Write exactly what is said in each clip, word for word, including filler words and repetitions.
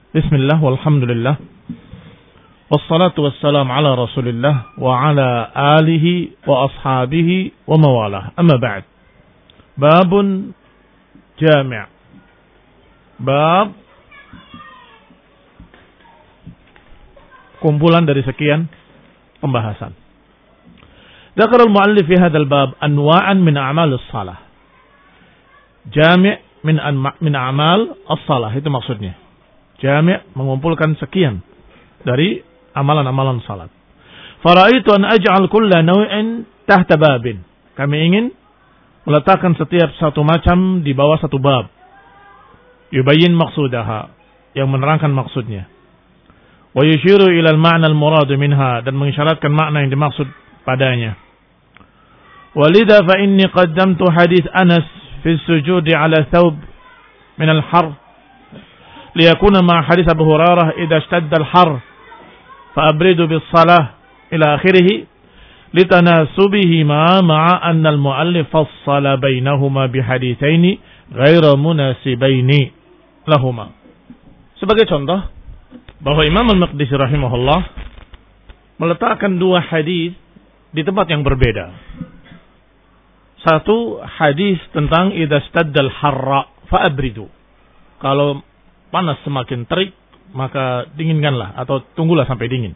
Bismillah, walhamdulillah, wassalatu wassalam ala rasulillah wa ala alihi wa ashabihi wa mawalah. Amma ba'd. Babun jami'. Bab kumpulan dari sekian pembahasan. Dzakara al-mu'allif fi hadzal bab anwa'an min a'mal as-shalah. Jami' min min a'mal as-shalah, itu maksudnya. Jami' mengumpulkan sekian dari amalan-amalan salat. Faraitu an aj'al kulla naw'in tahta babin. Kami ingin meletakkan setiap satu macam di bawah satu bab. Yubayyin maqsudaha, yang menerangkan maksudnya. Wa yushiru ila al-ma'na al-murad minha, dan mengisyaratkan makna yang dimaksud padanya. Walidha fa inni qaddamtu hadits Anas fi as-sujud ala thawb min al-har liyakuna ma hadits Abu Hurairah idza ishtadda al-har fa abridu bis-salah ila akhirih litanasubihima ma'a anna al-mu'allif fassala bainahuma bihaditsaini ghairu munasibaini lahuma. Sebagai contoh bahwa Imam Al-Maqdisi rahimahullah meletakkan dua hadis di tempat yang berbeda. Satu hadis tentang idza staddal harra fa abridu. Kalau panas semakin terik, maka dinginkanlah atau tunggulah sampai dingin.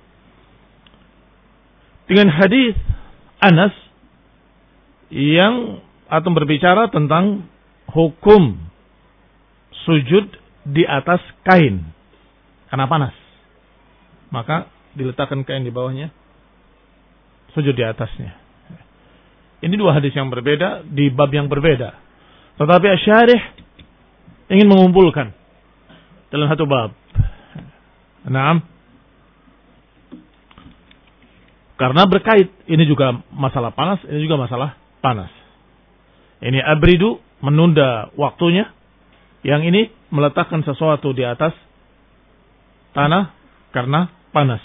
Dengan hadis Anas yang atau berbicara tentang hukum sujud di atas kain karena panas, maka diletakkan kain di bawahnya, sujud di atasnya. Ini dua hadis yang berbeda di bab yang berbeda, tetapi asy-syarih ingin mengumpulkan dalam satu bab. Naam. Karena berkait, ini juga masalah panas, ini juga masalah panas. Ini abridu, menunda waktunya. Yang ini meletakkan sesuatu di atas tanah karena panas.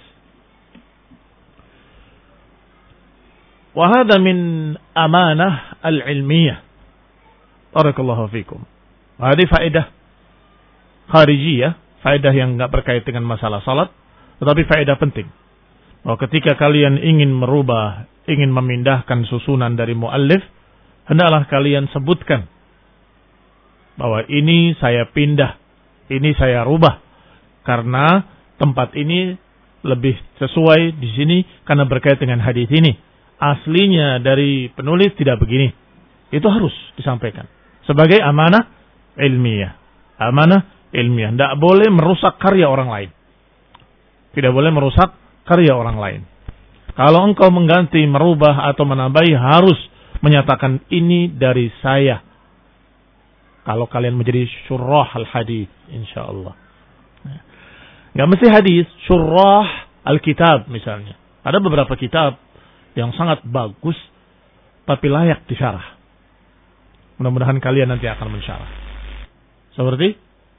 Wa hadha min amanah al-ilmiyah. Barakallahu fikum. Hadi faedah kharijiyah, faedah yang enggak berkait dengan masalah salat, tetapi faedah penting. Bahwa ketika kalian ingin merubah, ingin memindahkan susunan dari muallif, hendaklah kalian sebutkan bahwa ini saya pindah, ini saya rubah karena tempat ini lebih sesuai di sini karena berkait dengan hadis ini. Aslinya dari penulis tidak begini. Itu harus disampaikan sebagai amanah ilmiah. Amanah ilmiah. Tidak boleh merusak karya orang lain. Tidak boleh merusak karya orang lain. Kalau engkau mengganti, merubah atau menambahi, harus menyatakan ini dari saya. Kalau kalian menjadi syurrah al-hadis, insyaallah. Nggak mesti hadis, syurrah al-kitab misalnya. Ada beberapa kitab yang sangat bagus, tapi layak disyarah. Mudah-mudahan kalian nanti akan mensyarah. Seperti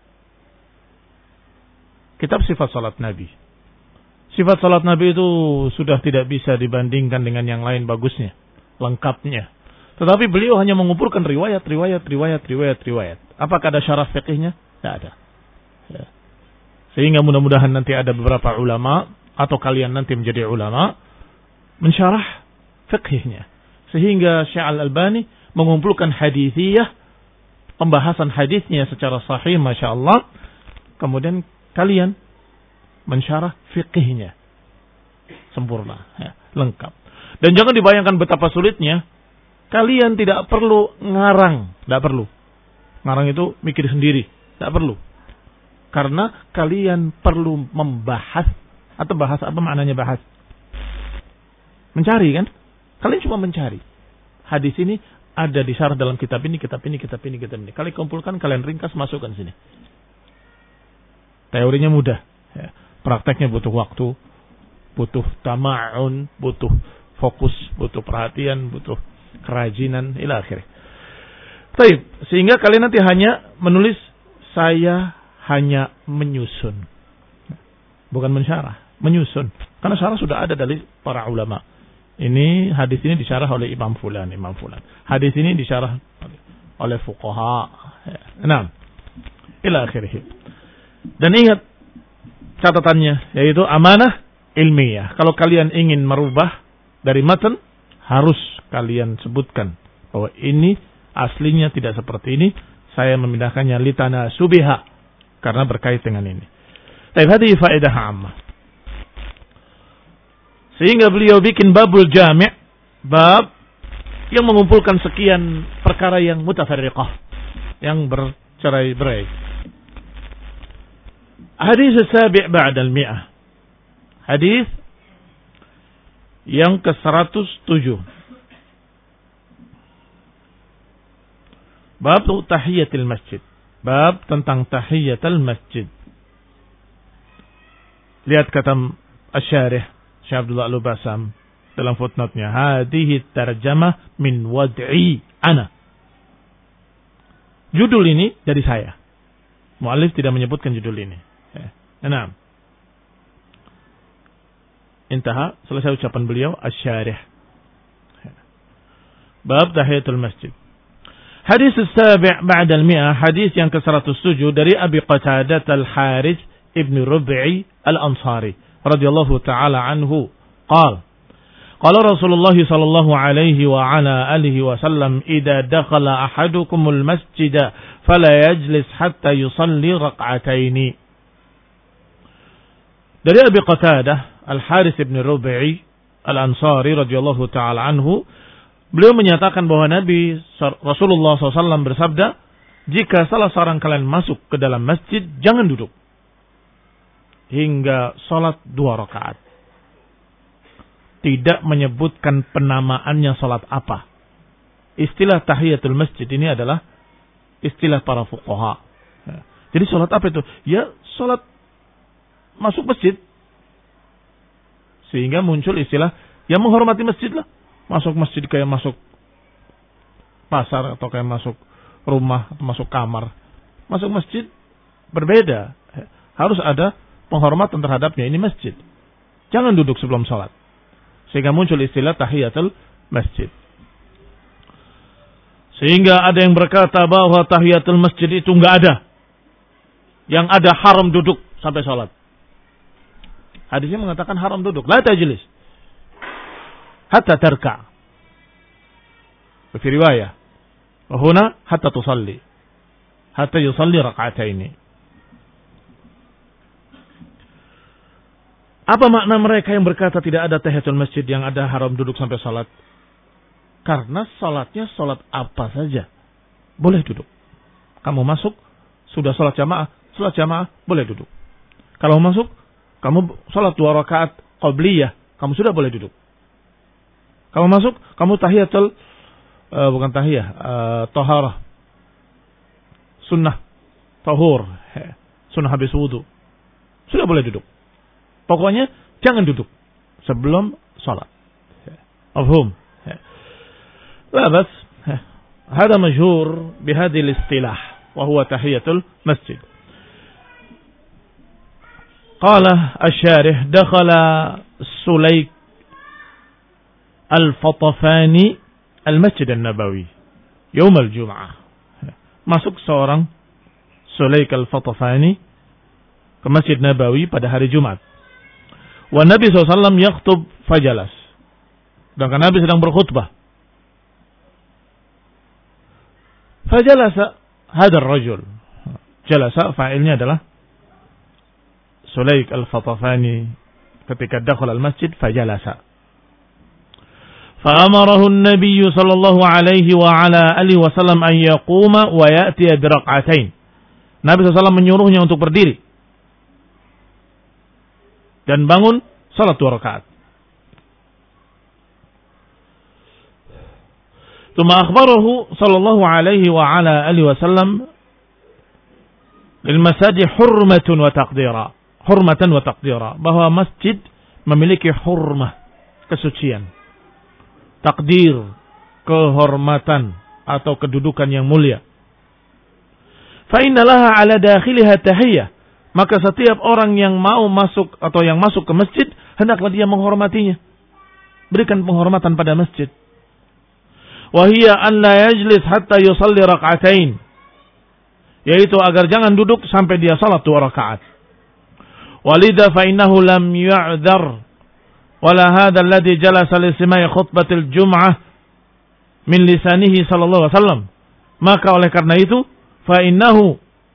kitab sifat salat Nabi. Sifat salat Nabi itu sudah tidak bisa dibandingkan dengan yang lain bagusnya, lengkapnya. Tetapi beliau hanya mengumpulkan riwayat, riwayat, riwayat, riwayat, riwayat. Apakah ada syarah fikihnya? Tidak ada. Ya. Sehingga mudah-mudahan nanti ada beberapa ulama, atau kalian nanti menjadi ulama, mensyarah fikihnya. Sehingga Syekh Al-Albani mengumpulkan hadithiyah, pembahasan hadisnya secara sahih, Masya Allah. Kemudian kalian mensyarah fikihnya. Sempurna, ya, lengkap. Dan jangan dibayangkan betapa sulitnya. Kalian tidak perlu ngarang. Tidak perlu. Ngarang itu mikir sendiri. Tidak perlu. Karena kalian perlu membahas. Atau bahas, apa maknanya bahas? Mencari kan? Kalian cuma mencari. Hadis ini ada di syarah dalam kitab ini, kitab ini, kitab ini, kitab ini. Kalian kumpulkan, kalian ringkas, masukkan sini. Teorinya mudah. Ya. Prakteknya butuh waktu. Butuh tama'un. Butuh fokus. Butuh perhatian. Butuh kerajinan. Ila akhirnya. Baik. Sehingga kalian nanti hanya menulis, saya hanya menyusun. Bukan mensyarah. Menyusun. Karena syarah sudah ada dari para ulama. Ini hadis ini disyarah oleh Imam Fulan, Imam Fulan. Hadis ini disyarah oleh fuqaha. Nah, ila akhirih. Dan ingat, catatannya, yaitu amanah ilmiah. Kalau kalian ingin merubah dari matan, harus kalian sebutkan bahwa ini aslinya tidak seperti ini, saya memindahkannya litana subiha karena berkait dengan ini. Tapi hadhihi faedah ammah. Sehingga beliau bikin babul jami', bab yang mengumpulkan sekian perkara yang mutafarriqah, yang bercerai-berai. Hadis sabi' ba'da al-mi'ah. Hadis yang ke seratus tujuh. Bab tahiyatul masjid. Bab tentang tahiyatul masjid. Lihat kata Asy-Syarih Syekh Abdullah Al-Basam dalam footnote-nya, hadhihi tarjamah min wad'i ana. Judul ini dari saya. Muallif tidak menyebutkan judul ini. Nah, intaha, selesai ucapan beliau Asy-Syarih. Bab tahiyatul masjid. Hadis as-sabi' ba'da al-mi'ah, hadis yang ke seratus tujuh dari Abi Qatadah al-Harits ibn Rub'i al-Ansari radhiyallahu ta'ala anhu, qala qala Rasulullah sallallahu alaihi wa ala alihi wa sallam, idza dakhala ahadukumul masjida fala yajlis hatta yusalli raq'ataini. Dari Abi Qatadah al-Harits ibn Rub'i al-Ansari radhiyallahu ta'ala anhu, beliau menyatakan bahwa Nabi Rasulullah shallallahu alaihi wasallam bersabda, jika salah seorang kalian masuk ke dalam masjid, jangan duduk hingga sholat dua rakaat. Tidak menyebutkan penamaannya sholat apa. Istilah tahiyatul masjid ini adalah istilah para fuqaha. Jadi sholat apa itu? Ya sholat masuk masjid. Sehingga muncul istilah yang menghormati masjid lah. Masuk masjid kayak masuk pasar atau kayak masuk rumah atau masuk kamar. Masuk masjid berbeda. Harus ada penghormatan terhadapnya. Ini masjid. Jangan duduk sebelum sholat. Sehingga muncul istilah tahiyatul masjid. Sehingga ada yang berkata bahwa tahiyatul masjid itu enggak ada. Yang ada haram duduk sampai sholat. Hadisnya mengatakan haram duduk. La tajlis hatta tarka. Fi riwayah, wa huna hatta tusalli. Hatta yusalli rak'ataini. Apa makna mereka yang berkata tidak ada tahiyatul masjid, yang ada haram duduk sampai salat? Karena salatnya salat apa saja boleh duduk. Kamu masuk sudah salat jamaah, salat jamaah boleh duduk. Kalau masuk kamu salat dua rakaat qabliyah, kamu sudah boleh duduk. Kamu masuk, kamu tahiyatul, uh, bukan tahiyah, uh, taharah, sunnah, tahur, sunnah habis wudu, sudah boleh duduk. Pokoknya jangan duduk sebelum sholat. Mafhum? La bas, hada majhur bihadil istilah, wa huwa tahiyatul masjid. Qala asy-syarih, dakhala Sulaik Al-Fatafani Al-Masjid An-Nabawi Yawm Al-Jum'ah. Masuk seorang Sulaik Al-Fatafani ke Masjid Nabawi pada hari Jumat. Wa Nabi shallallahu alaihi wasallam yakhutub fajalas. Sedangkan Nabi sedang berkhutbah. Fajalasa hadar rajul. Jalasa fa'ilnya adalah Sulaik Al-Fatafani ketika dakhala al-masjid fajalasa. فأمره النبي صلى الله عليه وعلى آله وسلم أن يقوم ويأتي بركعتين. Nabi shallallahu alaihi wasallam menyuruhnya untuk berdiri dan bangun salat dua rakaat. ثم أخبره صلى الله عليه وعلى آله وسلم للمساجد حرمة وتقديرا حرمة وتقديرا, bahwa masjid memiliki hurmah, kesucian, takdir, kehormatan atau kedudukan yang mulia. Fa innallaha ala dakhiliha tahiyyah, maka setiap orang yang mau masuk atau yang masuk ke masjid hendaklah dia menghormatinya, berikan penghormatan pada masjid. Wa hiya an la yajlis hatta yusalli rak'atain, yaitu agar jangan duduk sampai dia salat dua rakaat. Walidha fa innahu lam yu'dzar wala hadha alladhi jalasa li sima'i khutbatil jum'ah min lisanihi sallallahu alaihi wasallam. Maka oleh karena itu fa innahu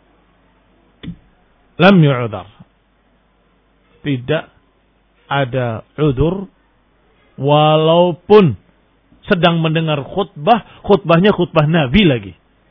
lam yu'dzar. Tidak ada udzur walaupun sedang mendengar khutbah, khutbahnya khutbah Nabi lagi.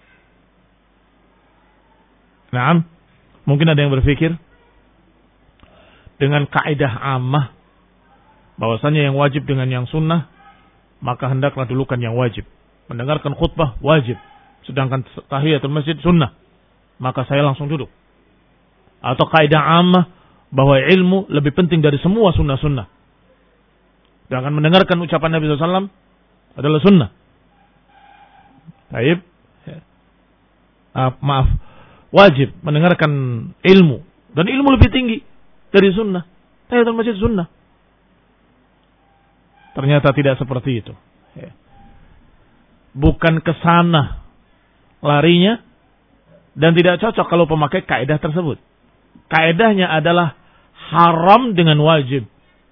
Naam, mungkin ada yang berpikir dengan kaidah ammah bahwasanya yang wajib dengan yang sunnah, maka hendaklah dulukan yang wajib. Mendengarkan khutbah wajib, sedangkan tahiyatul masjid sunnah, maka saya langsung duduk. Atau kaidah ammah bahwa ilmu lebih penting dari semua sunnah-sunnah. Sedangkan mendengarkan ucapan Nabi shallallahu alaihi wasallam adalah sunnah. Baik. Uh, maaf. Wajib mendengarkan ilmu. Dan ilmu lebih tinggi dari sunnah. Tahiyatul masjid sunnah. Ternyata tidak seperti itu. Bukan ke sana larinya. Dan tidak cocok kalau pemakai kaidah tersebut. Kaidahnya adalah haram dengan wajib.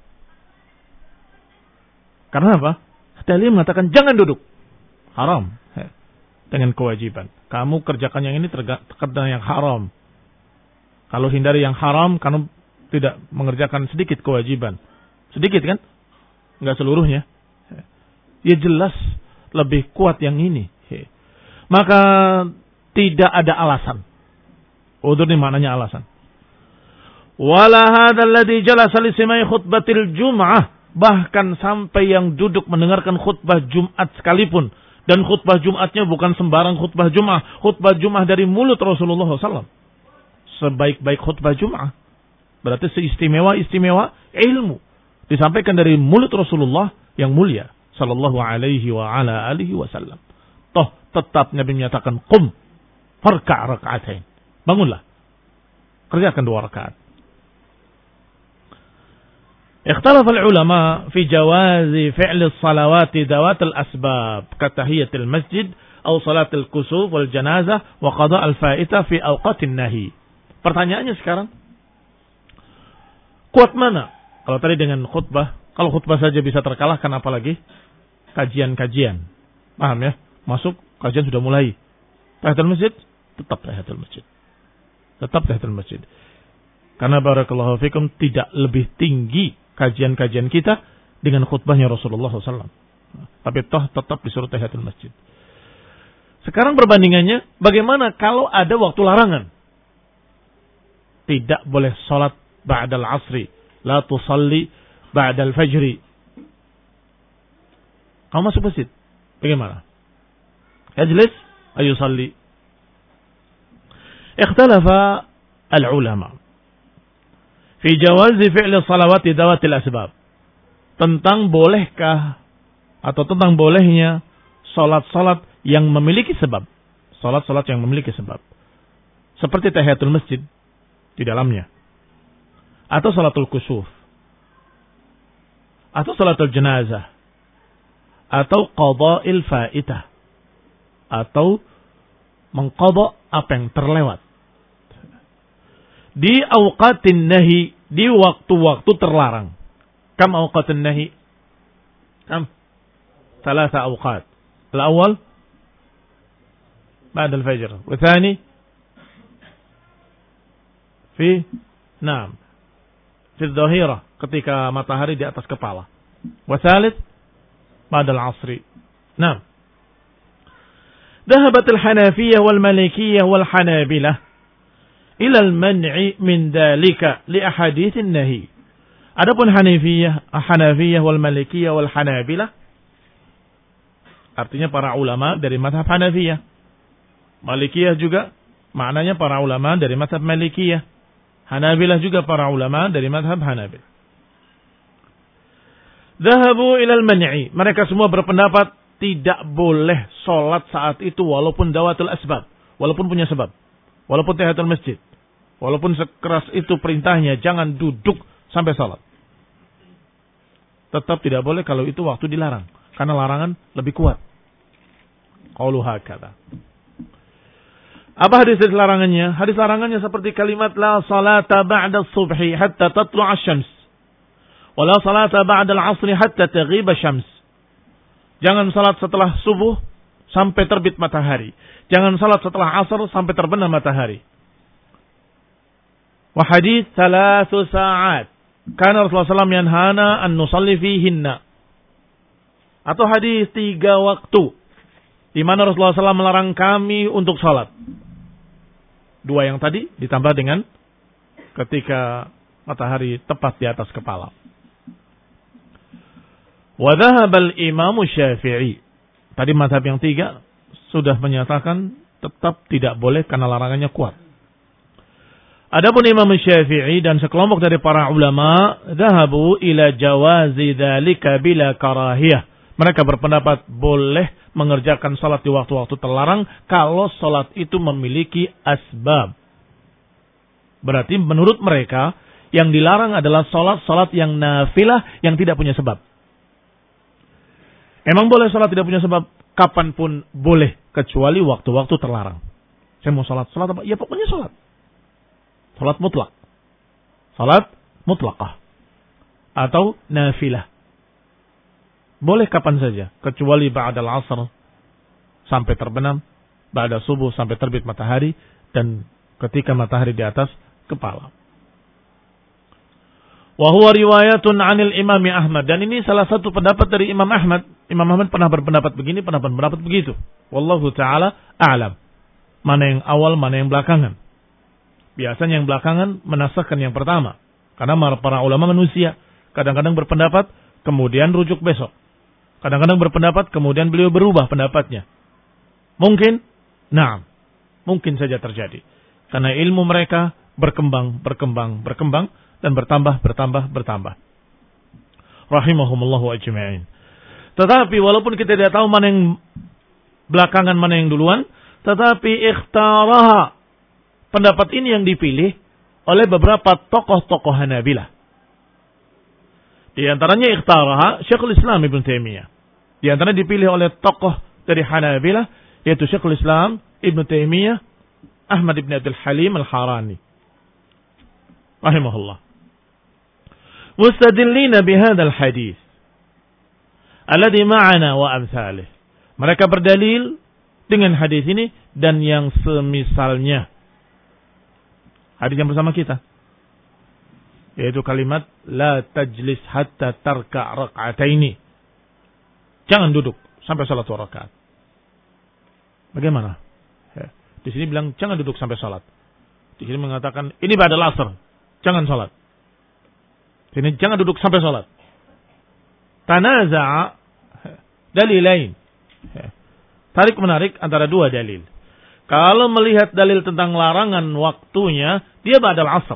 Karena apa? Dalil mengatakan jangan duduk. Haram. Dengan kewajiban. Kamu kerjakan yang ini terkena yang haram. Kalau hindari yang haram, kamu tidak mengerjakan sedikit kewajiban. Sedikit kan? Enggak seluruhnya. Ya jelas lebih kuat yang ini. Maka tidak ada alasan. Udzur ini maknanya alasan. Wala hadzal ladzi jalasa li simai khutbatil jum'ah, bahkan sampai yang duduk mendengarkan khutbah Jumat sekalipun, dan khutbah Jumatnya bukan sembarang khutbah Jumat, khutbah Jumat dari mulut Rasulullah shallallahu alaihi wasallam. Sebaik-baik khutbah Jumat berarti seistimewa-istimewa ilmu disampaikan dari mulut Rasulullah yang mulia sallallahu alaihi wa ala alihi wasallam. Toh tetap Nabi menyatakan qum farka' rak'atain. Bangunlah. Kerjakan dua rakaat. اختلف العلماء في جواز فعل الصلوات ذوات الأسباب كتحية المسجد أو صلاة الكسوف والجنازة وقضاء الفائتة في أوقات النهي. Pertanyaannya sekarang, kuat mana? Kalau tadi dengan khutbah, kalau khutbah saja bisa terkalahkan, apalagi kajian-kajian. Paham ya? Masuk, kajian sudah mulai. Tahiyatul masjid, tetap tahiyatul masjid. Tetap tahiyatul masjid. Karena barakallahu fikum tidak lebih tinggi kajian-kajian kita dengan khutbahnya Rasulullah shallallahu alaihi wasallam. Tapi toh tetap disuruh tahiyatul masjid. Sekarang perbandingannya, bagaimana kalau ada waktu larangan? Tidak boleh salat ba'dal asri, la tusalli ba'dal fajri. Kamu masuk masjid, bagaimana? Yajlis, ayusalli. Ikhtalafa al-ulama fi jawazi fi'li salawati dawatil asbab. Tentang bolehkah atau tentang bolehnya salat-salat yang memiliki sebab. Salat-salat yang memiliki sebab. Seperti tahiyatul masjid di dalamnya. Atau salatul kusuf. Atau salatul jenazah. Atau qada'il faitah. Atau mengqada' apa yang terlewat. Di awqatin nahi, di waktu-waktu terlarang. Kam awqatin nahi? Kam? Thalatha awqat. Al-awwal ba'da al-fajr. Wathani fi naam fi dhahira, ketika matahari di atas kepala. Wathalith ba'da al-'asri. Naam. Dhahabat al-Hanafiyah wal Malikiyah wal Hanabilah ila al-man'i min dhalika li ahaditsin nahi. Adapun Hanafiyah, Hanafiyah wal Malikiyah wal Hanabilah, artinya para ulama dari mazhab Hanafiyah. Malikiyah juga maknanya para ulama dari mazhab Malikiyah. Hanabilah juga para ulama dari mazhab Hanabil. Dhahabu ila al-man'i. Mereka semua berpendapat tidak boleh sholat saat itu walaupun dawatul asbab, walaupun punya sebab, walaupun tahiyatul masjid, walaupun sekeras itu perintahnya jangan duduk sampai sholat. Tetap tidak boleh kalau itu waktu dilarang, karena larangan lebih kuat. Qaulu hakadha. Apa hadis larangannya? Hadis larangannya seperti kalimat la salata ba'da subhi hatta tatlu'a syams. Wa la salata ba'da al-'asri hatta taghiba syams. Jangan salat setelah subuh sampai terbit matahari. Jangan salat setelah asar sampai terbenam matahari. Wa hadis thalathu sa'at. Karena Rasulullah shallallahu alaihi wasallam yanhana an nusalli fihinna. Atau hadis tiga waktu. Di mana Rasulullah shallallahu alaihi wasallam melarang kami untuk salat. Dua yang tadi ditambah dengan ketika matahari tepat di atas kepala. Wa dhahaba al-Imam Syafi'i. Tadi mazhab yang tiga sudah menyatakan tetap tidak boleh karena larangannya kuat. Adapun Imam Syafi'i dan sekelompok dari para ulama dhahabu ila jawazi dzalika bila karahiyah. Mereka berpendapat boleh mengerjakan salat di waktu-waktu terlarang kalau salat itu memiliki asbab. Berarti menurut mereka yang dilarang adalah salat-salat yang nafilah yang tidak punya sebab. Emang boleh salat tidak punya sebab? Kapanpun boleh kecuali waktu-waktu terlarang. Saya mau salat, salat apa? Ya pokoknya salat. Salat mutlak. Salat mutlakah. Atau nafilah. Boleh kapan saja, kecuali ba'dal asr sampai terbenam, ba'da subuh sampai terbit matahari, dan ketika matahari di atas kepala. Wa huwa riwayatun 'anil Imam Ahmad, dan ini salah satu pendapat dari Imam Ahmad. Imam Ahmad pernah berpendapat begini, pernah berpendapat begitu. Wallahu taala a'lam. Mana yang awal, mana yang belakangan. Biasanya yang belakangan menasahkan yang pertama. Karena para ulama manusia kadang-kadang berpendapat kemudian rujuk besok. Kadang-kadang berpendapat, kemudian beliau berubah pendapatnya. Mungkin, nah, mungkin saja terjadi. Karena ilmu mereka berkembang, berkembang, berkembang, dan bertambah, bertambah, bertambah. Rahimahumullahu ajma'in. Tetapi walaupun kita tidak tahu mana yang belakangan, mana yang duluan, tetapi ikhtaraha. Pendapat ini yang dipilih oleh beberapa tokoh-tokoh Hanabilah. Di antaranya ikhtaraha Syekhul Islam Ibn Taimiyah. Di antaranya dipilih oleh tokoh dari Hanabilah, yaitu Syekhul Islam Ibn Taimiyah, Ahmad ibn Abdul Halim al-Harani. Rahimahullah. Mustadillina bihadzal hadis alladhi ma'ana wa amsalih. Mereka berdalil dengan hadis ini dan yang semisalnya. Hadis yang bersama kita. Yaitu kalimat la tajlis hatta tarka rak'ataini. Jangan duduk sampai salat dua rakaat. Bagaimana? Ya. Di sini bilang jangan duduk sampai salat. Di sini mengatakan ini ba'dal asr, jangan salat. Di sini jangan duduk sampai salat. Tanaza'a dalilain. Ya. Tarik menarik antara dua dalil. Kalau melihat dalil tentang larangan waktunya, dia ba'dal asr.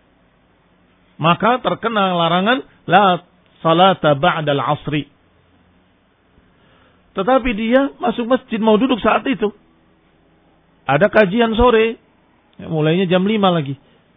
Maka terkena larangan la salata ba'dal asri. Tetapi dia masuk masjid mau duduk saat itu. Ada kajian sore. Ya, mulainya jam lima lagi.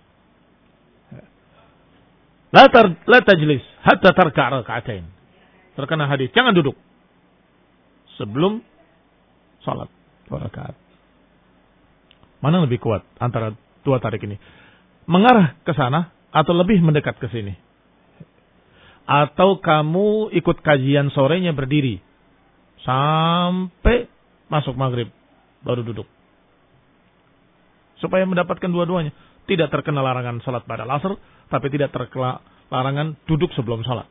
La, tar, la tajlis hatta tarka' raka'atain. Terkena hadis. Jangan duduk sebelum salat dua rakaat. Mana lebih kuat antara dua tarik ini? Mengarah ke sana atau lebih mendekat ke sini? Atau kamu ikut kajian sorenya berdiri sampai masuk maghrib baru duduk? Supaya mendapatkan dua-duanya. Tidak terkena larangan salat ba'dal asr, tapi tidak terkena larangan duduk sebelum salat.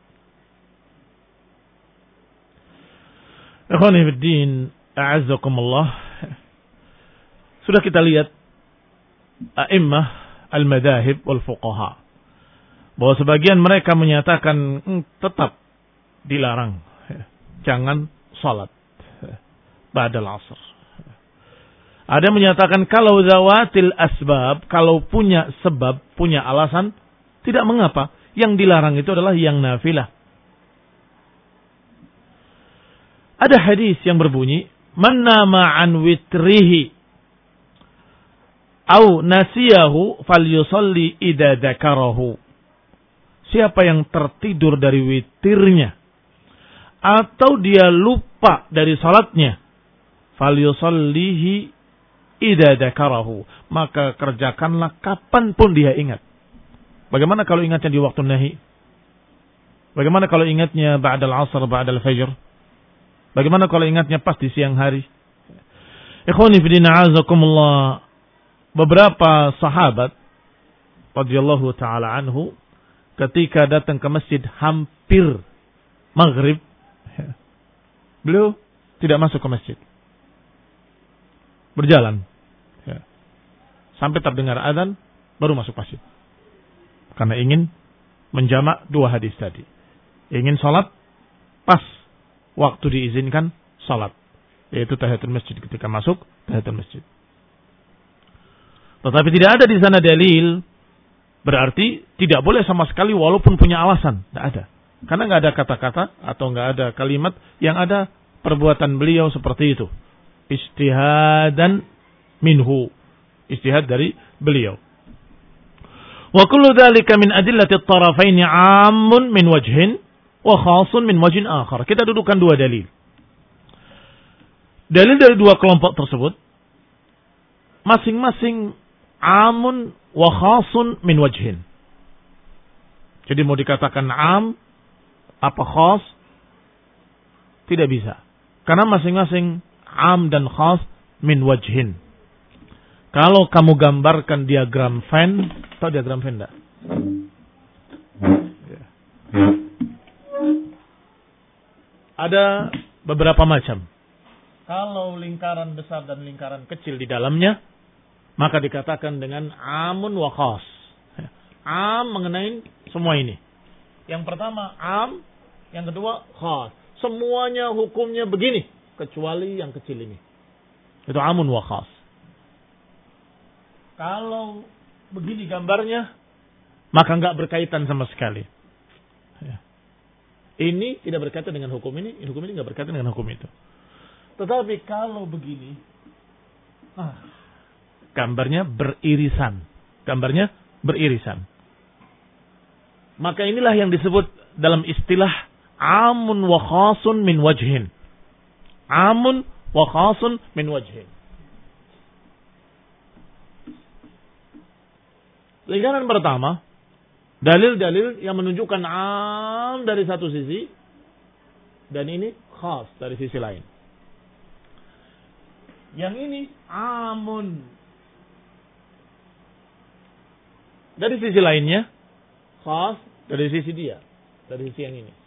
Ikhwani fiddin, a'azzakumullah. Sudah kita lihat a'immah al-madahib wal fuqaha. Bahwa sebagian mereka menyatakan hmm, tetap dilarang. Jangan salat ba'dal asr. Ada yang menyatakan kalau zawatil asbab, kalau punya sebab, punya alasan, tidak mengapa. Yang dilarang itu adalah yang nafilah. Ada hadis yang berbunyi, man nama an witrihi au nasiyahu falyusalli idza dzakarahu. Siapa yang tertidur dari witirnya atau dia lupa dari salatnya, falyusallihi idza dzakarahu, maka kerjakanlah kapanpun dia ingat. Bagaimana kalau ingatnya di waktu nahi? Bagaimana kalau ingatnya ba'dal asr, ba'dal fajr? Bagaimana kalau ingatnya pas di siang hari? Ikhwani fi din a'azakumullah, beberapa sahabat radhiyallahu taala anhu ketika datang ke masjid hampir maghrib, beliau tidak masuk ke masjid. Berjalan sampai terdengar azan baru masuk masjid. Karena ingin menjamak dua hadis tadi. Ingin salat pas waktu diizinkan salat, yaitu tahiyatul masjid, ketika masuk tahiyatul masjid. Tetapi tidak ada di sana dalil berarti tidak boleh sama sekali walaupun punya alasan. Tidak ada. Karena nggak ada kata-kata atau nggak ada kalimat, yang ada perbuatan beliau seperti itu. Ijtihadan minhu. Ijtihad dari beliau. Wa kullu dzalika min adillati at-tarafain 'ammun min wajhin wa khasun min wajhin akhar. Kita dudukkan dua dalil. Dalil dari dua kelompok tersebut masing-masing amun wa khasun min wajhin. Jadi mau dikatakan am apa khas tidak bisa. Karena masing-masing am dan khas min wajhin. Kalau kamu gambarkan diagram fan, tahu diagram fan enggak? Ada beberapa macam. Kalau lingkaran besar dan lingkaran kecil di dalamnya, maka dikatakan dengan amun wa khas. Am mengenai semua ini. Yang pertama am, yang kedua khas. Semuanya hukumnya begini, kecuali yang kecil ini. Itu amun wa khas. Kalau begini gambarnya, maka enggak berkaitan sama sekali. Ini tidak berkaitan dengan hukum ini, hukum ini enggak berkaitan dengan hukum itu. Tetapi kalau begini, ah, gambarnya beririsan. Gambarnya beririsan. Maka inilah yang disebut dalam istilah amun wa khasun min wajhin. Amun wa khasun min wajhin. Lingkaran pertama, dalil-dalil yang menunjukkan am dari satu sisi dan ini khas dari sisi lain. Yang ini amun dari sisi lainnya, khas dari sisi dia, dari sisi yang ini.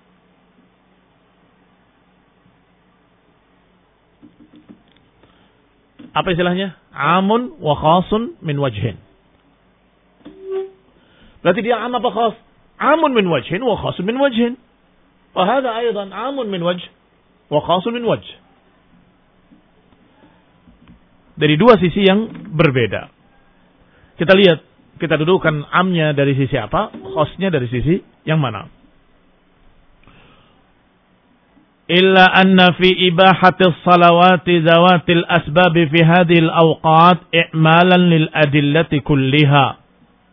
Apa istilahnya? Amun wa khasun min wajhin. Berarti dia am apa khas? Amun min wajhin wa khasun min wajhin. Wa hadha aidan amun min wajh wa khasun min wajh. Dari dua sisi yang berbeda. Kita lihat, kita dudukkan amnya dari sisi apa, khasnya dari sisi yang mana. Illa anna fi ibahati salawati zawatil asbab fi hadhihi al-awqat i'malan lil adillati kulliha.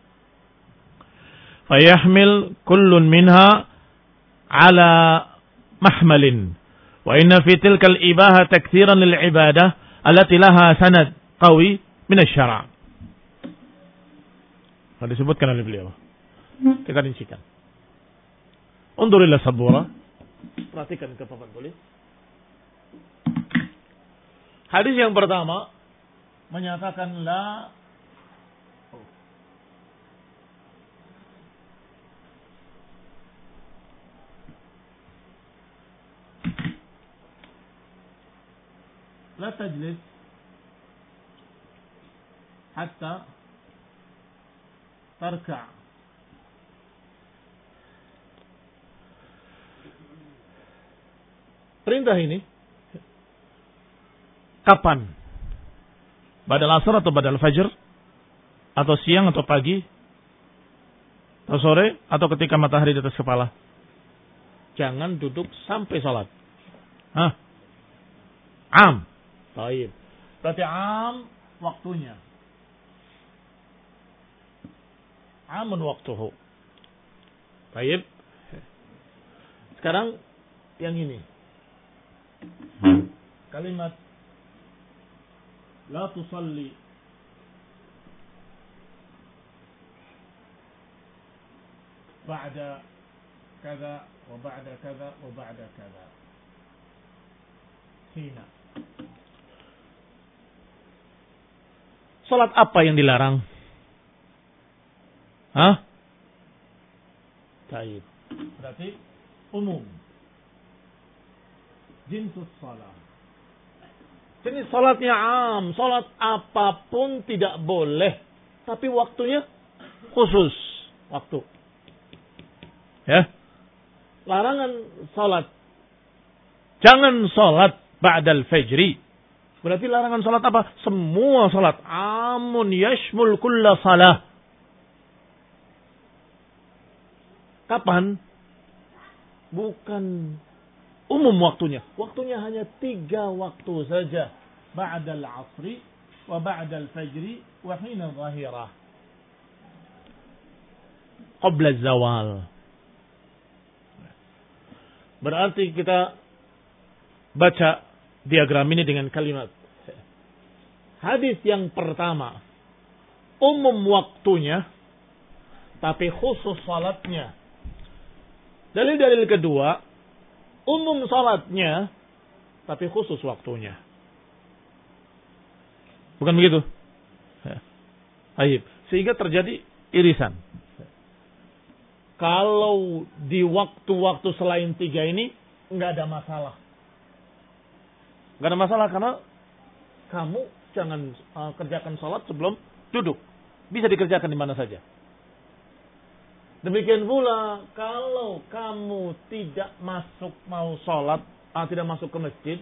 Fayahmil kullun minha ala mahmalin. Wa inna fi tilka al-ibaha takthiran lil ibadah allati laha sanad qawi min asy-syara'. Sudah disebutkan oleh beliau. Kita rincikan. Undur ila sabura. Perhatikan ke papan tulis. Hadis yang pertama menyatakan la la tajlis hatta tarka'. Perintah ini kapan? Badal asar atau badal fajr? Atau siang atau pagi? Atau sore? Atau ketika matahari di atas kepala? Jangan duduk sampai sholat. Hah? Am. Baik. Berarti am waktunya. Amun waktuhu. Baik. Sekarang yang ini. Kalimat la tusalli ba'da kaza wa ba'da kaza wa ba'da kaza. Hina. Salat apa yang dilarang? Hah? Baik. Berarti umum. Jinsus salat. Jenis salatnya am. Salat apapun tidak boleh. Tapi waktunya khusus. Waktu. Ya. Larangan salat. Jangan salat ba'dal fajri. Berarti larangan salat apa? Semua salat. Amun yashmul kulla salah. Kapan? Bukan umum waktunya. Waktunya hanya tiga waktu saja. Ba'dal asri, wa ba'dal fajri, wa hina zahirah. Qabla zawal. Berarti kita baca diagram ini dengan kalimat. Hadis yang pertama. Umum waktunya. Tapi khusus salatnya. Dalil-dalil kedua, umum salatnya, tapi khusus waktunya. Bukan begitu? Baik. Sehingga terjadi irisan. Kalau di waktu-waktu selain tiga ini, nggak ada masalah. Nggak ada masalah karena kamu jangan uh, kerjakan salat sebelum duduk. Bisa dikerjakan di mana saja. Demikian pula kalau kamu tidak masuk mau sholat, ah, tidak masuk ke masjid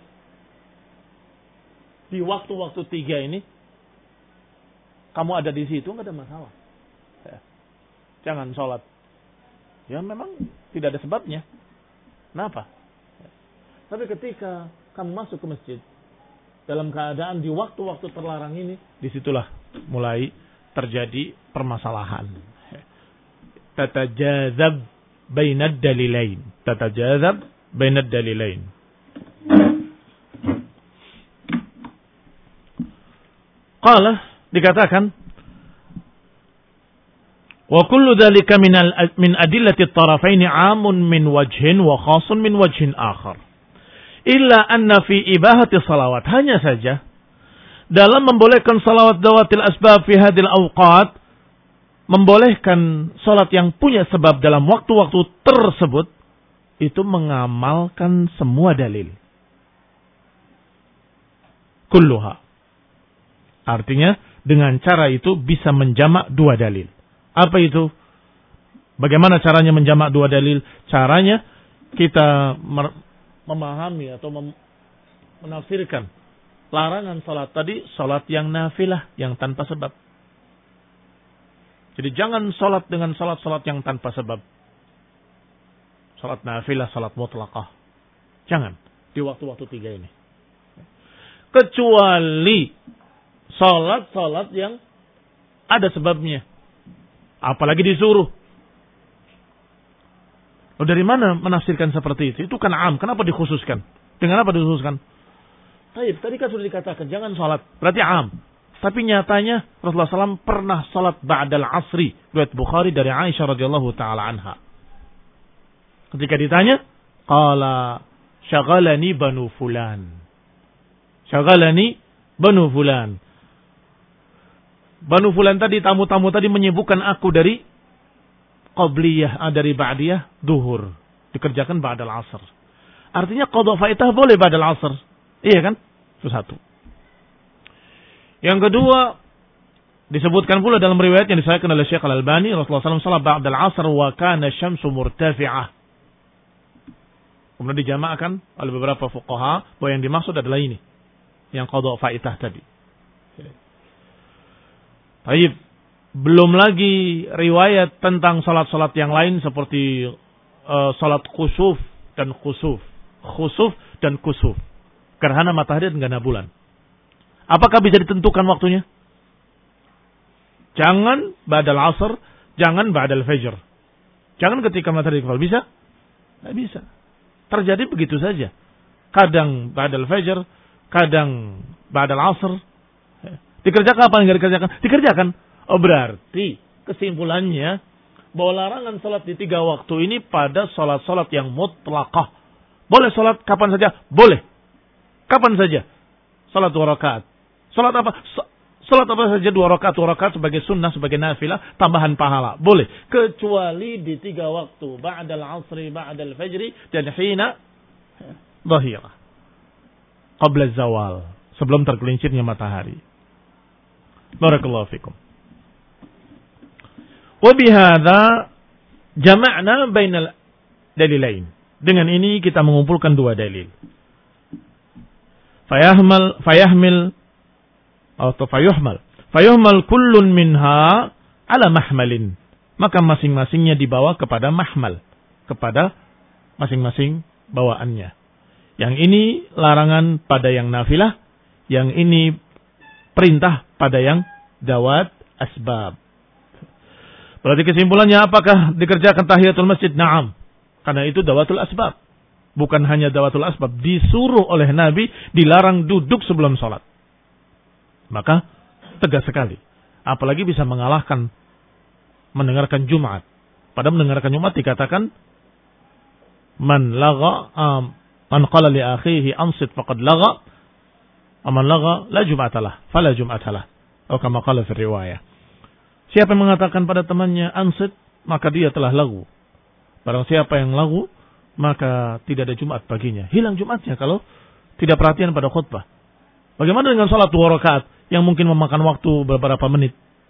di waktu-waktu tiga ini, kamu ada di situ nggak ada masalah. Ya. Jangan sholat. Ya memang tidak ada sebabnya. Kenapa? Ya. Tapi ketika kamu masuk ke masjid dalam keadaan di waktu-waktu terlarang ini, disitulah mulai terjadi permasalahan. Tatajazab bainad dalilain. Tatajazab bainad dalilain. Qala dikatakan wa kullu dzalika min min adillati at-tarafain 'amun min wajhin wa khasun min wajhin akhar. Illa anna fi ibahati salawat, hanya saja dalam membolehkan salawat dawatil asbab fi hadil awqat, membolehkan salat yang punya sebab dalam waktu-waktu tersebut, itu mengamalkan semua dalil. Kulluha. Artinya, dengan cara itu bisa menjamak dua dalil. Apa itu? Bagaimana caranya menjamak dua dalil? Caranya, kita memahami atau mem menafsirkan larangan salat tadi, salat yang nafilah, yang tanpa sebab. Jadi jangan salat dengan salat-salat yang tanpa sebab. Salat nafilah, salat mutlaqah. Jangan. Di waktu-waktu tiga ini. Kecuali salat-salat yang ada sebabnya. Apalagi disuruh. Oh, dari mana menafsirkan seperti itu? Itu kan am. Kenapa dikhususkan? Dengan apa dikhususkan? Taib, tadi kan sudah dikatakan jangan salat. Berarti am. Tapi nyatanya Rasulullah shallallahu alaihi wasallam pernah salat ba'dal asri. Riwayat Bukhari dari Aisyah radhiyallahu taala anha. Ketika ditanya, qala syaghalani banu fulan. Syaghalani banu fulan. Banu fulan tadi, tamu-tamu tadi menyibukkan aku dari qabliyah, dari ba'diyah duhur. Dikerjakan ba'dal asr. Artinya qadha faitah boleh ba'dal asr. Iya kan? Itu satu. Yang kedua, disebutkan pula dalam riwayat yang disahihkan oleh Syekh Al-Albani, Rasulullah shallallahu alaihi wasallam ba'dal asr wa kana syamsu murtafi'ah. Kemudian dijamakan oleh beberapa fuqaha bahwa yang dimaksud adalah ini, yang qadha faitah tadi. Baik, belum lagi riwayat tentang salat-salat yang lain seperti uh, salat khusuf dan khusuf, khusuf dan kusuf, gerhana matahari dan gerhana bulan. Apakah bisa ditentukan waktunya? Jangan ba'dal asr, jangan ba'dal fajr. Jangan ketika matahari kepal. Bisa? Tidak bisa. Terjadi begitu saja. Kadang ba'dal fajr, kadang ba'dal asr. Dikerjakan apa enggak dikerjakan? Dikerjakan. Oh berarti kesimpulannya bahwa larangan salat di tiga waktu ini pada salat-salat yang mutlaqah. Boleh salat kapan saja? Boleh. Kapan saja? Salat dua rakaat. Salat apa? Salat apa saja dua rakaat, dua rakaat sebagai sunnah, sebagai nafilah, tambahan pahala. Boleh. Kecuali di tiga waktu. Ba'dal asri, ba'dal fajri, dan hina dhahirah. Qabla zawal. Sebelum tergelincirnya matahari. Barakallahu fikum. Wabihada jama'na bainal dalilain. Dengan ini kita mengumpulkan dua dalil. Fayahmal, fayahmil, atau fayuhmal. Fayuhmal kullun minha ala mahmalin. Maka masing-masingnya dibawa kepada mahmal. Kepada masing-masing bawaannya. Yang ini larangan pada yang nafilah. Yang ini perintah pada yang dawat asbab. Berarti kesimpulannya apakah dikerjakan tahiyatul masjid? Naam. Karena itu dawatul asbab. Bukan hanya dawatul asbab. Disuruh oleh Nabi dilarang duduk sebelum sholat. Maka tegas sekali. Apalagi bisa mengalahkan mendengarkan Jumat. Pada mendengarkan Jumat dikatakan man laga um, man qala li akhihi ansit faqad laga aman laga la jum'atalah fala jum'atalah atau kama qala fi riwayah. Siapa yang mengatakan pada temannya ansit, maka dia telah lagu. Barang siapa yang lagu, maka tidak ada Jumat baginya. Hilang Jumatnya kalau tidak perhatian pada khutbah. Bagaimana dengan salat dua rakaat yang mungkin memakan waktu beberapa menit?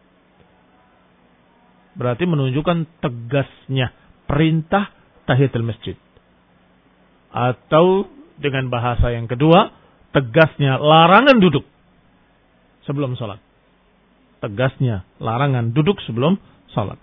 Berarti menunjukkan tegasnya perintah tahiyatul masjid. Atau dengan bahasa yang kedua, tegasnya larangan duduk sebelum salat. Tegasnya larangan duduk sebelum salat.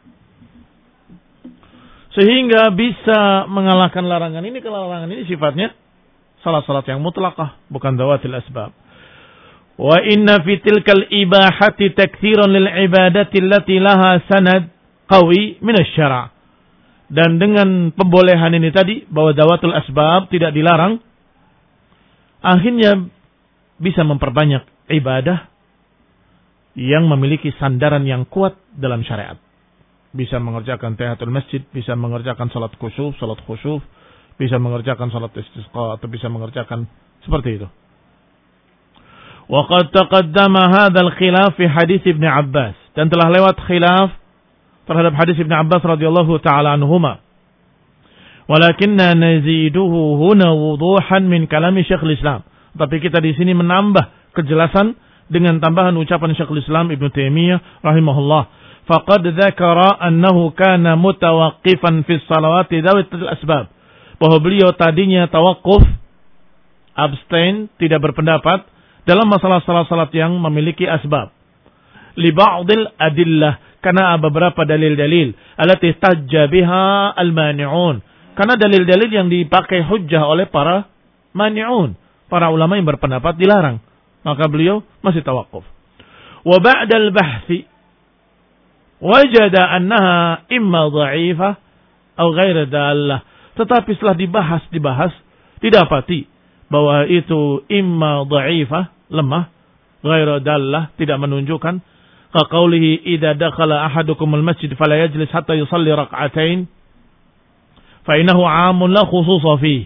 Sehingga bisa mengalahkan larangan ini. Kalau larangan ini sifatnya salat-salat yang mutlaqah, bukan dawatil asbab. Wa inna fi tilkal ibahati takthiran lil ibadati allati laha sanad qawi min asy-syara'. Dan dengan pembolehan ini tadi bahwa dawatul asbab tidak dilarang, akhirnya bisa memperbanyak ibadah yang memiliki sandaran yang kuat dalam syariat. Bisa mengerjakan tahiyatul masjid, bisa mengerjakan salat khusyuf, salat khusyuf, bisa mengerjakan salat istisqa, atau bisa mengerjakan seperti itu. Wa qad taqaddama hadzal khilaf fi hadis Ibnu Abbas, dan telah lewat khilaf terhadap hadis Ibnu Abbas radhiyallahu taala anhuma. Walakinna naziduhu huna wuduhan min kalami Syekhul Islam. Tapi kita di sini menambah kejelasan dengan tambahan ucapan Syekhul Islam Ibnu Taimiyah rahimahullah. Faqad dzakara annahu kana mutawaqqifan fi shalawati dhawatil asbab. Bahwa beliau tadinya tawakuf, abstain, tidak berpendapat dalam masalah salat-salat yang memiliki asbab. Li ba'dil adillah, karena beberapa dalil-dalil allati tajja biha al-mani'un. Karena dalil-dalil yang dipakai hujjah oleh para mani'un, para ulama yang berpendapat dilarang. Maka beliau masih tawakuf. Wa ba'dal bahthi wajada annaha imma dha'ifah atau ghair dallah. Tetapi setelah dibahas dibahas didapati bahwa itu imma dha'ifah, lemah, ghair dallah, tidak menunjukkan. Kaqaulihi idza dakhala ahadukumul masjid fala yajlis hatta yusalli rak'atain fa innahu 'amun la khususa fihi.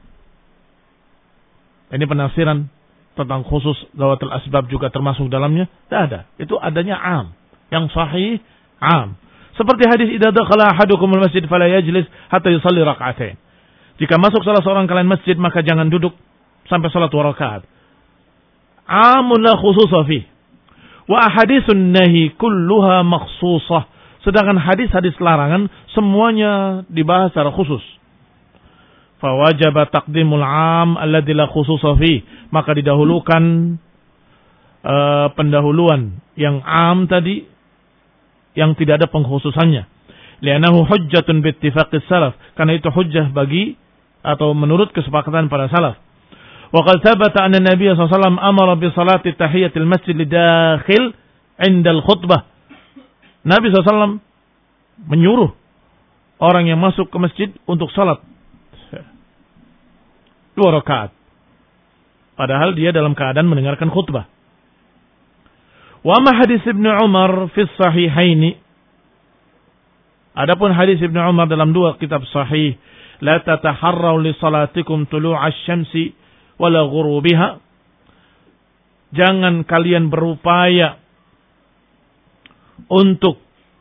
Ini penafsiran tentang khusus dawatul asbab juga termasuk dalamnya. Tidak ada. Itu adanya 'am. Yang sahih 'am. Seperti hadis idza dakhala ahadukumul masjid fala yajlis hatta yusalli rak'atain. Jika masuk salah seorang kalian masjid maka jangan duduk sampai salat dua rakaat. 'Amun la khususa fihi. Wa ahaditsun nahi kulluha makhsusah. Sedangkan hadis-hadis larangan semuanya dibahas secara khusus. Fa wajaba taqdimul 'am alladzi la khususa fi. Maka didahulukan uh, pendahuluan yang 'am tadi yang tidak ada pengkhususannya. Li'annahu hujjatun bi ittifaqis salaf. Karena itu hujjah bagi atau menurut kesepakatan para salaf. وقد ثبت أن النبي صلى الله عليه وسلم أمر بصلاة تحية المسجد لداخل عند الخطبة. Nabi shallallahu alaihi wasallam menyuruh orang yang masuk ke masjid untuk salat dua rakaat. Padahal dia dalam keadaan mendengarkan khutbah. Wa ma hadis Ibnu Umar fi sahihaini. Adapun hadis Ibnu Umar dalam dua kitab sahih, la tataharraw li salatikum tulu'asy syamsi wala ghurubiha. Jangan kalian berupaya untuk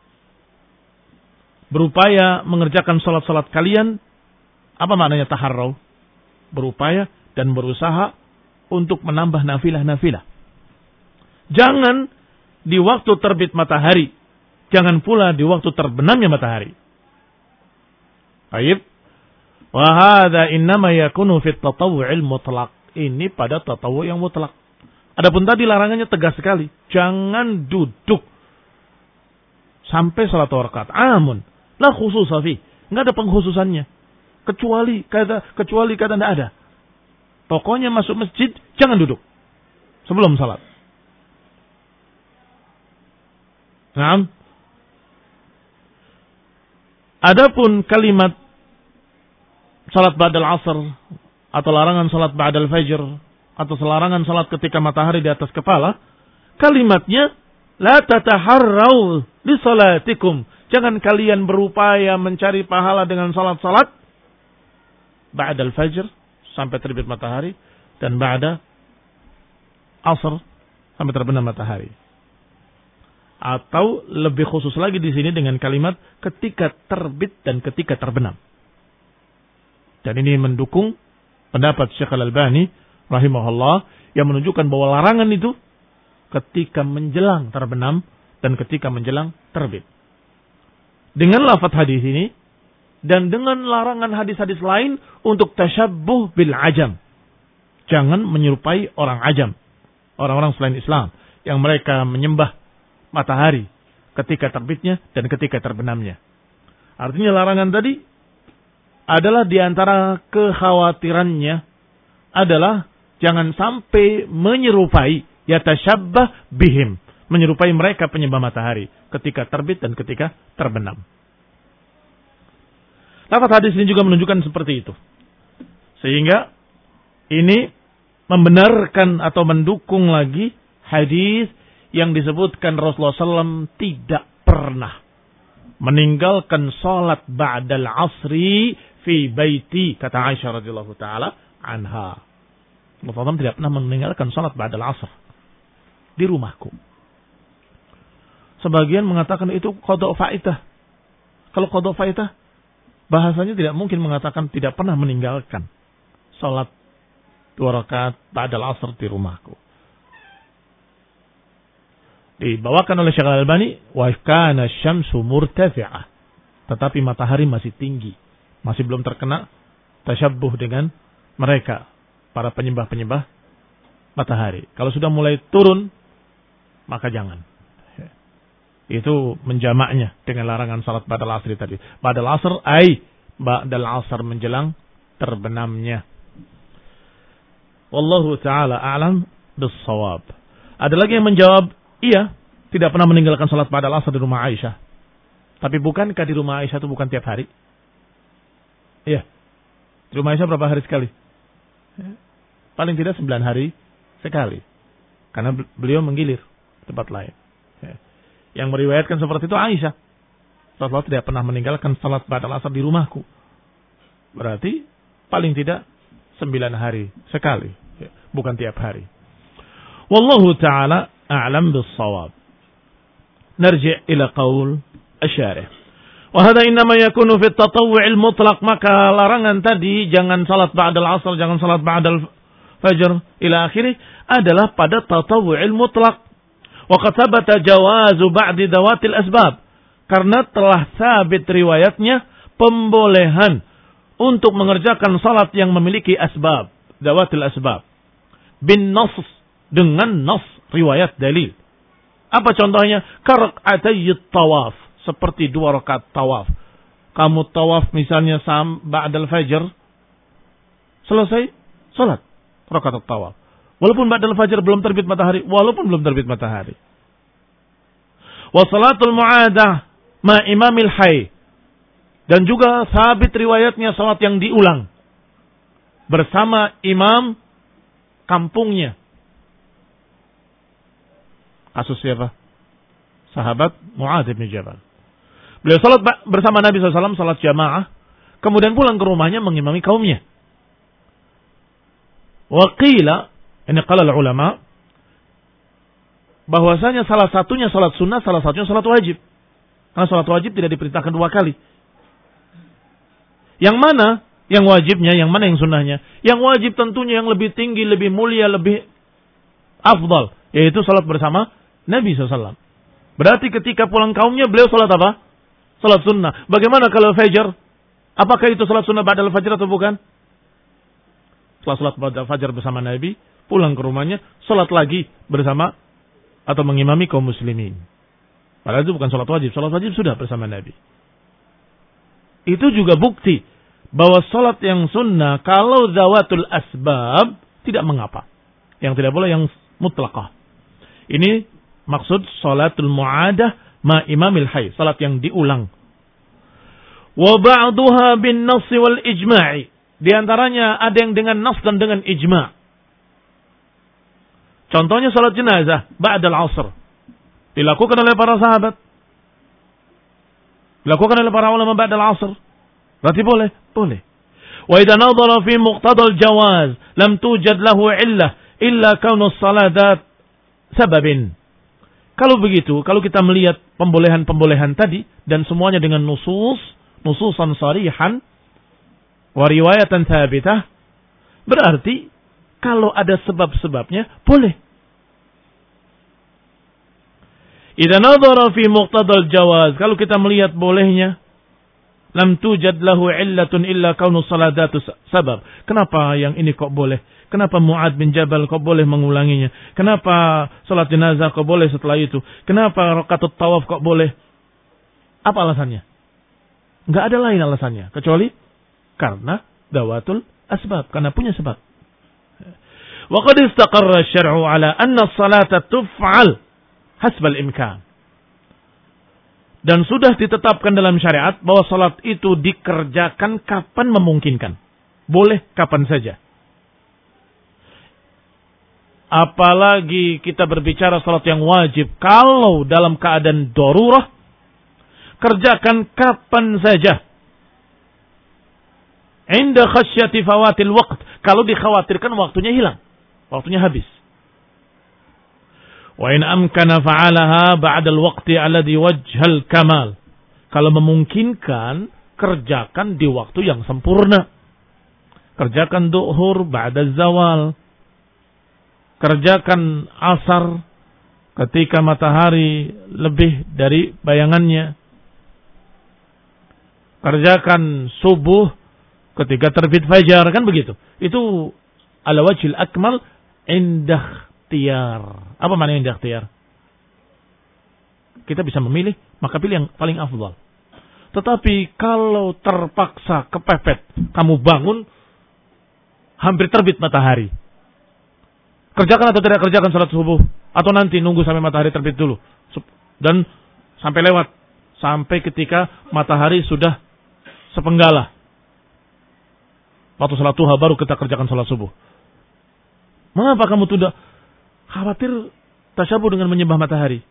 berupaya mengerjakan salat-salat kalian. Apa maknanya taharraw? Berupaya dan berusaha untuk menambah nafilah-nafilah. Jangan di waktu terbit matahari. Jangan pula di waktu terbenamnya matahari. Baik. Wa hadza innama yakunu fit tatawwu'il mutlaq. Ini pada tatawwu' yang mutlak. Adapun tadi larangannya tegas sekali. Jangan duduk sampai salat rakaat. Amun. La khususa fi. Enggak ada pengkhususannya. Kecuali kata kecuali kata enggak ada. Pokoknya masuk masjid jangan duduk sebelum salat. Naam. Adapun kalimat salat ba'dal asr atau larangan salat ba'dal fajr atau larangan salat ketika matahari di atas kepala, kalimatnya la tataharraw li salatikum. Jangan kalian berupaya mencari pahala dengan salat-salat ba'dal fajr sampai terbit matahari dan ba'da asr sampai terbenam matahari. Atau lebih khusus lagi di sini dengan kalimat ketika terbit dan ketika terbenam. Dan ini mendukung pendapat Syekh Al-Albani rahimahullah yang menunjukkan bahwa larangan itu ketika menjelang terbenam dan ketika menjelang terbit. Dengan lafaz hadis ini dan dengan larangan hadis-hadis lain untuk tasyabbuh bil ajam. Jangan menyerupai orang ajam, orang-orang selain Islam yang mereka menyembah matahari ketika terbitnya dan ketika terbenamnya. Artinya larangan tadi adalah diantara kekhawatirannya adalah jangan sampai menyerupai yatasyabbah bihim, menyerupai mereka penyembah matahari ketika terbit dan ketika terbenam. Lafaz hadis ini juga menunjukkan seperti itu. Sehingga ini membenarkan atau mendukung lagi hadis yang disebutkan Rasulullah shallallahu alaihi wasallam tidak pernah meninggalkan salat ba'dal asri fi baiti, kata Aisyah radhiyallahu taala anha. Rasulullah tidak pernah meninggalkan salat ba'dal asr di rumahku. Sebagian mengatakan itu qada faidah. Kalau qada faidah bahasanya tidak mungkin mengatakan tidak pernah meninggalkan salat dua rakaat ba'dal asr di rumahku. Dibawakan oleh Syekh Al-Albani, wa kana syamsu murtafi'ah. Tetapi matahari masih tinggi, masih belum terkena tasyabbuh dengan mereka para penyembah-penyembah matahari. Kalau sudah mulai turun, maka jangan. Itu menjamaknya dengan larangan salat ba'dal asri tadi. Ba'dal asr ay ba'dal asr menjelang terbenamnya. Wallahu taala a'lam bis-shawab. Ada lagi yang menjawab, iya, tidak pernah meninggalkan salat ba'dal asr di rumah Aisyah. Tapi bukankah di rumah Aisyah itu bukan tiap hari? Iya. Di rumah Aisyah berapa hari sekali? Paling tidak sembilan hari sekali. Karena beliau menggilir tempat lain. Yang meriwayatkan seperti itu Aisyah. Rasulullah tidak pernah meninggalkan salat ba'dal asr di rumahku. Berarti paling tidak sembilan hari sekali. Bukan tiap hari. Wallahu ta'ala a'lam bis-shawab. Narji' ila qaul asy-syarih. Wa hadha innama yakunu fi at-tatawwu' mutlaq. Maka larangan tadi jangan salat ba'dal asr, jangan salat ba'dal fajr ila akhirih adalah pada tatawwu' mutlaq. Wa qad thabata jawazu ba'di dawatil asbab. Karena telah sabit riwayatnya pembolehan untuk mengerjakan salat yang memiliki asbab, dawatil asbab. Bin nas, dengan nas riwayat dalil. Apa contohnya? Karak'atayit tawaf, seperti dua rakaat tawaf. Kamu tawaf misalnya sam ba'dal fajr, selesai salat rakaat tawaf. Walaupun ba'dal fajr belum terbit matahari, walaupun belum terbit matahari. Wa salatul mu'adah ma imamil hayy. Dan juga sabit riwayatnya salat yang diulang bersama imam kampungnya. Kasus siapa? Sahabat Mu'adz bin Jabal. Beliau salat bersama Nabi shallallahu alaihi wasallam, salat jamaah, kemudian pulang ke rumahnya mengimami kaumnya. Wa qila, ini qala ulama, bahwasanya salah satunya salat sunnah, salah satunya salat wajib. Karena salat wajib tidak diperintahkan dua kali. Yang mana yang wajibnya, yang mana yang sunnahnya? Yang wajib tentunya yang lebih tinggi, lebih mulia, lebih afdal, yaitu salat bersama Nabi shallallahu alaihi wasallam. Berarti ketika pulang kaumnya beliau salat apa? Salat sunnah. Bagaimana kalau fajar? Apakah itu salat sunnah ba'dal fajar atau bukan? Setelah salat ba'dal fajar bersama Nabi, pulang ke rumahnya, salat lagi bersama atau mengimami kaum muslimin. Padahal itu bukan salat wajib. Salat wajib sudah bersama Nabi. Itu juga bukti bahwa salat yang sunnah kalau zawatul asbab tidak mengapa. Yang tidak boleh yang mutlaqah. Ini maksud salatul mu'adah ma imamil hayy, salat yang diulang. Wa ba'daha bin nass wal ijma'i. Di antaranya ada yang dengan nas dan dengan ijma'. Contohnya salat jenazah ba'dal asr. Dilakukan oleh para sahabat. Dilakukan oleh para ulama ba'dal asr. Berarti boleh? Boleh. Wa idza nadhara fi muqtadal jawaz lam tujad lahu illah illa kaunu saladat sababin. Kalau begitu, kalau kita melihat pembolehan-pembolehan tadi dan semuanya dengan nusus, nususan sarihan wa riwayatan thabitah, berarti kalau ada sebab-sebabnya boleh. Idza nadhara fi muqtadal jawaz, kalau kita melihat bolehnya, lam tujad lahu illatun illa kaunu saladatu sabab. Kenapa yang ini kok boleh? Kenapa Mu'adz bin Jabal kok boleh mengulanginya? Kenapa salat jenazah kok boleh setelah itu? Kenapa rakaat tawaf kok boleh? Apa alasannya? Enggak ada lain alasannya kecuali karena dawatul asbab, karena punya sebab. Wa qad istaqarra asy-syar'u ala anna as-salata tuf'al hasbal imkan. Dan sudah ditetapkan dalam syariat bahwa salat itu dikerjakan kapan memungkinkan. Boleh kapan saja. Apalagi kita berbicara salat yang wajib. Kalau dalam keadaan darurah, kerjakan kapan saja. Inda khasyati fawatil waqt. Kalau dikhawatirkan waktunya hilang. Waktunya habis. Wa in amkana fa'alaha ba'dal waqti alladhi wajhal kamal. Kalau memungkinkan, kerjakan di waktu yang sempurna. Kerjakan duhur ba'da zawal. Kerjakan asar ketika matahari lebih dari bayangannya. Kerjakan subuh ketika terbit fajar, kan begitu. Itu ala wajhil akmal indah ikhtiyar. Apa makna indah ikhtiyar? Kita bisa memilih, maka pilih yang paling afdal. Tetapi kalau terpaksa kepepet, kamu bangun hampir terbit matahari. Kerjakan atau tidak kerjakan salat subuh? Atau nanti nunggu sampai matahari terbit dulu? Dan sampai lewat. Sampai ketika matahari sudah sepenggalah. Waktu salat duha baru kita kerjakan salat subuh. Mengapa kamu tidak khawatir tasyabuh dengan menyembah matahari?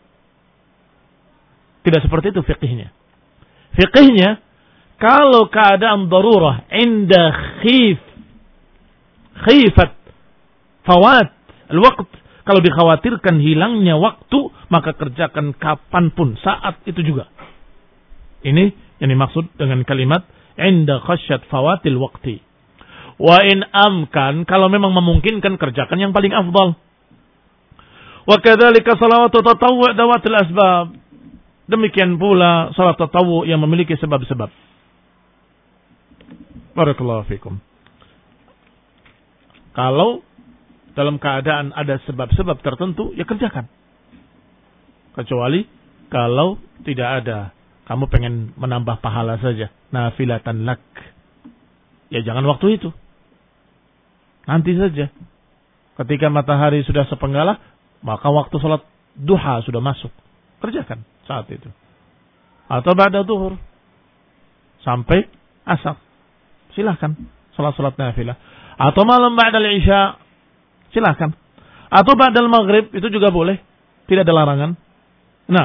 Tidak seperti itu fiqihnya. Fiqihnya, kalau keadaan darurah, inda khif, khifat, fawat, al-waqt, kalau dikhawatirkan hilangnya waktu, maka kerjakan kapanpun, saat itu juga. Ini yang dimaksud dengan kalimat, inda khasyat fawatil waqti. Wa in amkan, kalau memang memungkinkan, kerjakan yang paling afdal. Wa kadzalika salawatu tatawwu' dawatil asbab. Demikian pula salat tatawwu' yang memiliki sebab-sebab. Barakallahu fikum. Kalau dalam keadaan ada sebab-sebab tertentu, ya kerjakan. Kecuali kalau tidak ada, kamu pengen menambah pahala saja, nafilatan lak, ya jangan waktu itu. Nanti saja. Ketika matahari sudah sepenggalah, maka waktu salat duha sudah masuk. Kerjakan saat itu. Atau ba'da zuhur sampai asar. Silahkan salat-salat nafilah. Atau malam ba'dal isya, silahkan. Atau ba'dal maghrib, itu juga boleh. Tidak ada larangan. Nah.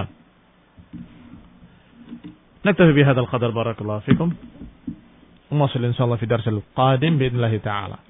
نكتفي بهذا القدر بارك الله فيكم ونواصل إن شاء الله في درس القادم بإذن الله تعالى